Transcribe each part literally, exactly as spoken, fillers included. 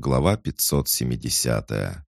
Глава пятьсот семидесятая.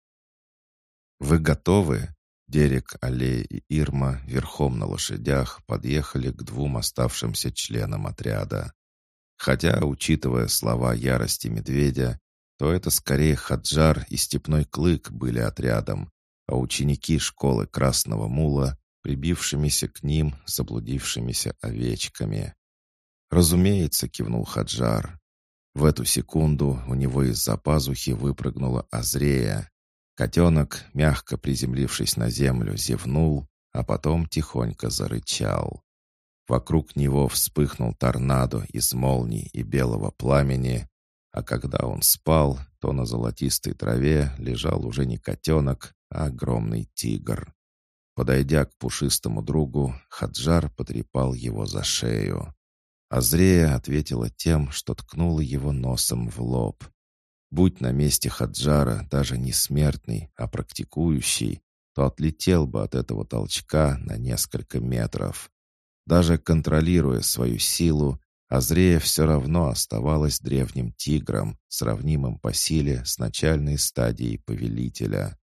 «Вы готовы?» Дерек, Алле и Ирма верхом на лошадях подъехали к двум оставшимся членам отряда. Хотя, учитывая слова ярости медведя, то это скорее Хаджар и Степной Клык были отрядом, а ученики школы Красного Мула прибившимися к ним заблудившимися овечками. «Разумеется», — кивнул Хаджар. В эту секунду у него из-за пазухи выпрыгнула Азрея. Котенок, мягко приземлившись на землю, зевнул, а потом тихонько зарычал. Вокруг него вспыхнул торнадо из молний и белого пламени, а когда он спал, то на золотистой траве лежал уже не котенок, а огромный тигр. Подойдя к пушистому другу, Хаджар потрепал его за шею. Азрея ответила тем, что ткнула его носом в лоб. Будь на месте Хаджара даже не смертный, а практикующий, то отлетел бы от этого толчка на несколько метров. Даже контролируя свою силу, Азрея все равно оставалась древним тигром, сравнимым по силе с начальной стадией повелителя.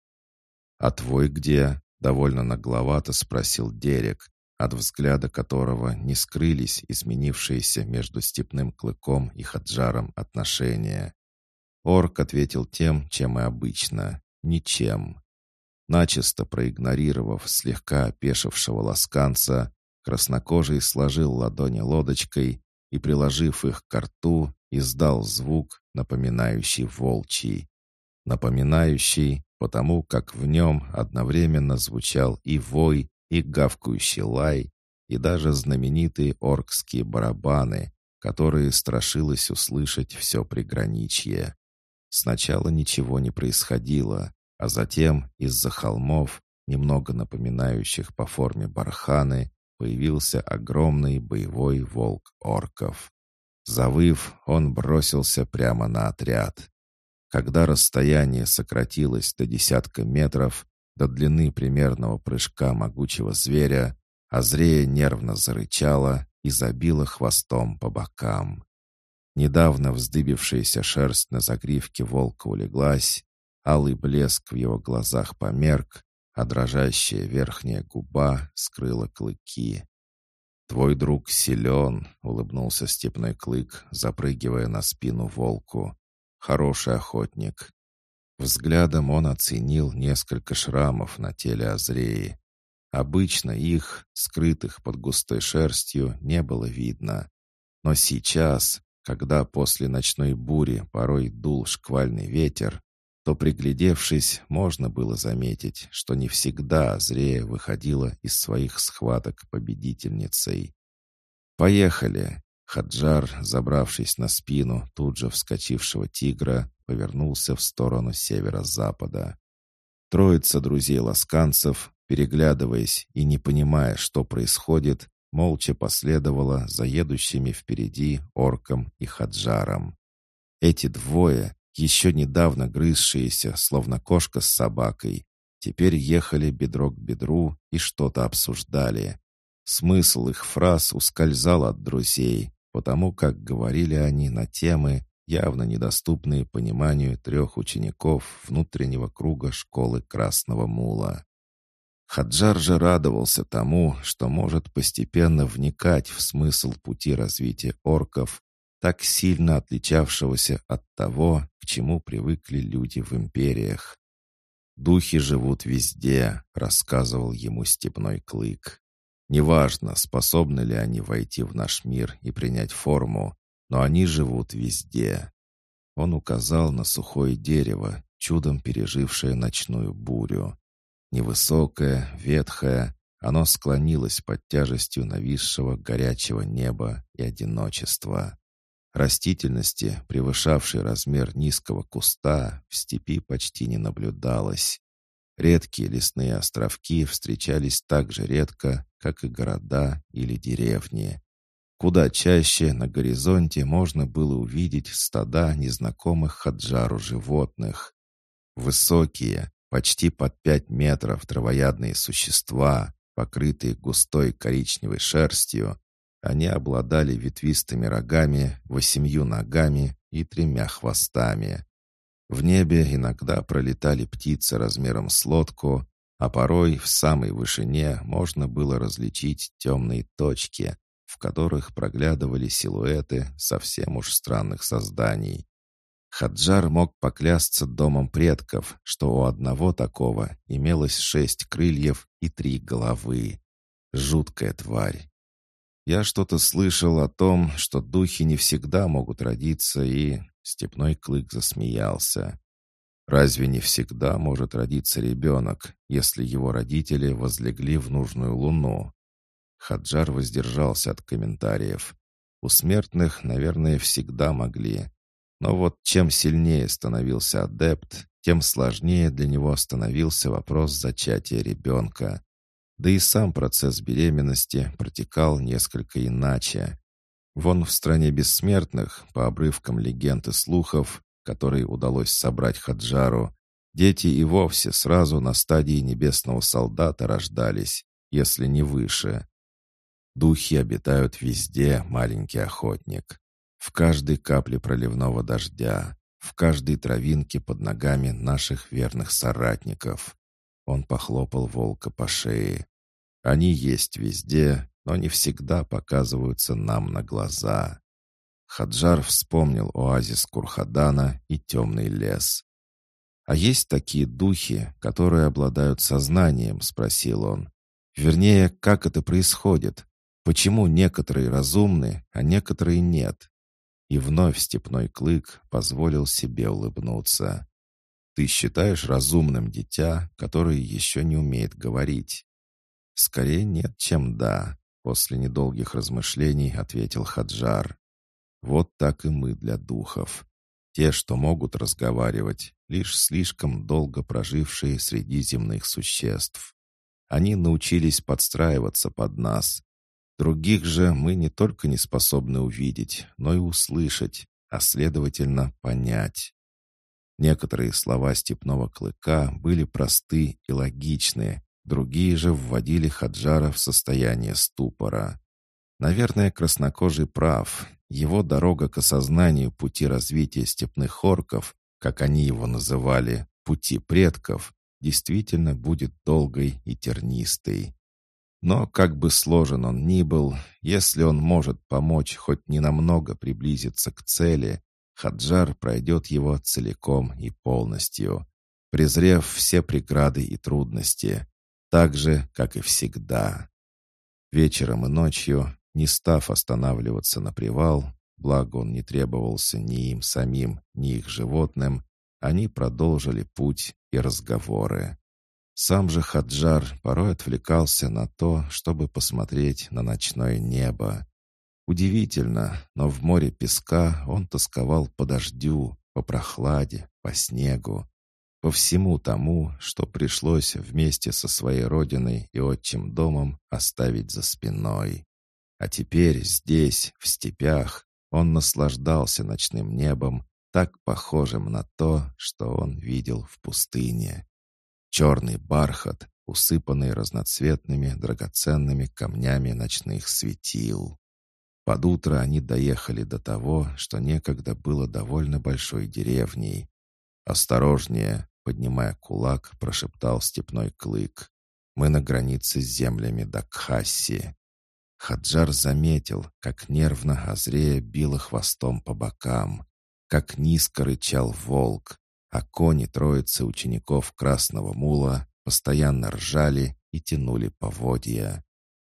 «А твой где?» — довольно нагловато спросил Дерек, от взгляда которого не скрылись изменившиеся между Степным Клыком и Хаджаром отношения. Орк ответил тем, чем и обычно — ничем. Начисто проигнорировав слегка опешившего ласканца, краснокожий сложил ладони лодочкой и, приложив их к рту, издал звук, напоминающий волчий. Напоминающий, потому как в нем одновременно звучал и вой, и гавкающий лай, и даже знаменитые оркские барабаны, которые страшилось услышать все приграничье. Сначала ничего не происходило, а затем из-за холмов, немного напоминающих по форме барханы, появился огромный боевой волк орков. Завыв, он бросился прямо на отряд. Когда расстояние сократилось до десятка метров, до длины примерного прыжка могучего зверя, Азрея нервно зарычала и забила хвостом по бокам. Недавно вздыбившаяся шерсть на загривке волка улеглась, алый блеск в его глазах померк, а дрожащая верхняя губа скрыла клыки. «Твой друг силен», — улыбнулся Степной Клык, запрыгивая на спину волку. «Хороший охотник». Взглядом он оценил несколько шрамов на теле Азреи. Обычно их, скрытых под густой шерстью, не было видно. Но сейчас, когда после ночной бури порой дул шквальный ветер, то, приглядевшись, можно было заметить, что не всегда Азрея выходила из своих схваток победительницей. «Поехали!» Хаджар, забравшись на спину тут же вскочившего тигра, повернулся в сторону северо-запада. Троица друзей-ласканцев, переглядываясь и не понимая, что происходит, молча последовала за едущими впереди орком и Хаджаром. Эти двое, еще недавно грызшиеся, словно кошка с собакой, теперь ехали бедро к бедру и что-то обсуждали. Смысл их фраз ускользал от друзей, потому как говорили они на темы, явно недоступные пониманию трех учеников внутреннего круга школы Красного Мула. Хаджар же радовался тому, что может постепенно вникать в смысл пути развития орков, так сильно отличавшегося от того, к чему привыкли люди в империях. «Духи живут везде», — рассказывал ему Степной Клык. «Неважно, способны ли они войти в наш мир и принять форму, но они живут везде». Он указал на сухое дерево, чудом пережившее ночную бурю. Невысокое, ветхое, оно склонилось под тяжестью нависшего горячего неба и одиночества. Растительности, превышавшей размер низкого куста, в степи почти не наблюдалось. Редкие лесные островки встречались так же редко, как и города или деревни. Куда чаще на горизонте можно было увидеть стада незнакомых Хаджару животных. Высокие, почти под пять метров травоядные существа, покрытые густой коричневой шерстью, они обладали ветвистыми рогами, восемью ногами и тремя хвостами. В небе иногда пролетали птицы размером с лодку, а порой в самой вышине можно было различить темные точки, в которых проглядывали силуэты совсем уж странных созданий. Хаджар мог поклясться домом предков, что у одного такого имелось шесть крыльев и три головы. Жуткая тварь. Я что-то слышал о том, что духи не всегда могут родиться, и... Степной Клык засмеялся. Разве не всегда может родиться ребенок, если его родители возлегли в нужную луну? Хаджар воздержался от комментариев. У смертных, наверное, всегда могли. Но вот чем сильнее становился адепт, тем сложнее для него становился вопрос зачатия ребенка. Да и сам процесс беременности протекал несколько иначе. Вон в стране бессмертных, по обрывкам легенд и слухов, которые удалось собрать Хаджару, дети и вовсе сразу на стадии небесного солдата рождались, если не выше. Духи обитают везде, маленький охотник. В каждой капле проливного дождя, в каждой травинке под ногами наших верных соратников. Он похлопал волка по шее. Они есть везде, но не всегда показываются нам на глаза. Хаджар вспомнил оазис Курхадана и темный лес. «А есть такие духи, которые обладают сознанием?» — спросил он. «Вернее, как это происходит? Почему некоторые разумны, а некоторые нет?» И вновь Степной Клык позволил себе улыбнуться. «Ты считаешь разумным дитя, которое еще не умеет говорить?» «Скорее нет, чем да», — после недолгих размышлений ответил Хаджар. «Вот так и мы для духов. Те, что могут разговаривать, лишь слишком долго прожившие среди земных существ. Они научились подстраиваться под нас. Других же мы не только не способны увидеть, но и услышать, а следовательно понять». Некоторые слова Степного Клыка были просты и логичны, другие же вводили Хаджара в состояние ступора. Наверное, краснокожий прав. Его дорога к осознанию пути развития степных орков, как они его называли, пути предков, действительно будет долгой и тернистой. Но как бы сложен он ни был, если он может помочь хоть ненамного приблизиться к цели, Хаджар пройдет его целиком и полностью, презрев все преграды и трудности, так же, как и всегда. Вечером и ночью, не став останавливаться на привал, благо он не требовался ни им самим, ни их животным, они продолжили путь и разговоры. Сам же Хаджар порой отвлекался на то, чтобы посмотреть на ночное небо. Удивительно, но в море песка он тосковал по дождю, по прохладе, по снегу, по всему тому, что пришлось вместе со своей родиной и отчим домом оставить за спиной. А теперь здесь, в степях, он наслаждался ночным небом, так похожим на то, что он видел в пустыне. Черный бархат, усыпанный разноцветными драгоценными камнями ночных светил. Под утро они доехали до того, что некогда было довольно большой деревней. «Осторожнее!» — поднимая кулак, прошептал Степной Клык. «Мы на границе с землями Дакхасси». Хаджар заметил, как нервно Азрея била хвостом по бокам, как низко рычал волк, а кони троицы учеников Красного Мула постоянно ржали и тянули поводья.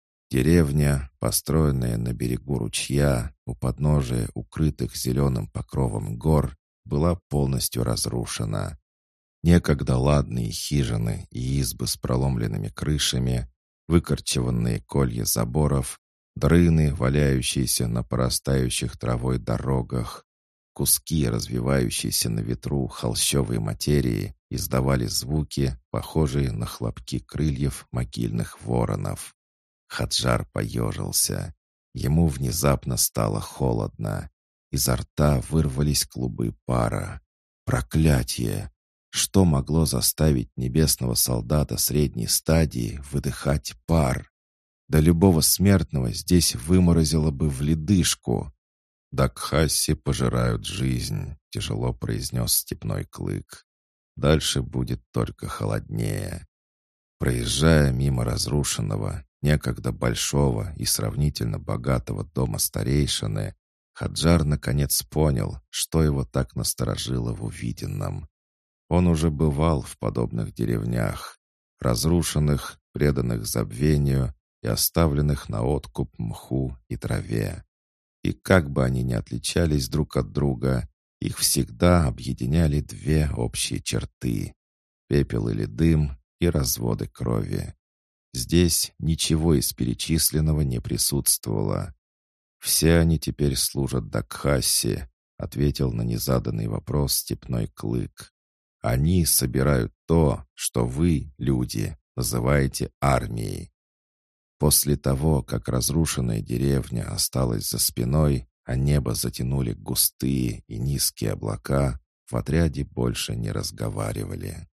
Деревня, построенная на берегу ручья, у подножия укрытых зеленым покровом гор, была полностью разрушена. Некогда ладные хижины и избы с проломленными крышами, выкорчеванные колья заборов, дрыны, валяющиеся на порастающих травой дорогах, куски развивающейся на ветру холщовой материи издавали звуки, похожие на хлопки крыльев могильных воронов. Хаджар поежился. Ему внезапно стало холодно. Изо рта вырвались клубы пара. Проклятие! Что могло заставить небесного солдата средней стадии выдыхать пар? Да любого смертного здесь выморозило бы в ледышку. «Дакхасси пожирают жизнь», — тяжело произнес степной клык. «Дальше будет только холоднее». Проезжая мимо разрушенного, некогда большого и сравнительно богатого дома старейшины, Хаджар наконец понял, что его так насторожило в увиденном. Он уже бывал в подобных деревнях, разрушенных, преданных забвению и оставленных на откуп мху и траве. И как бы они ни отличались друг от друга, их всегда объединяли две общие черты — пепел или дым и разводы крови. Здесь ничего из перечисленного не присутствовало. «Все они теперь служат Дакхасси», — ответил на незаданный вопрос степной клык. «Они собирают то, что вы, люди, называете армией». После того, как разрушенная деревня осталась за спиной, а небо затянули густые и низкие облака, в отряде больше не разговаривали.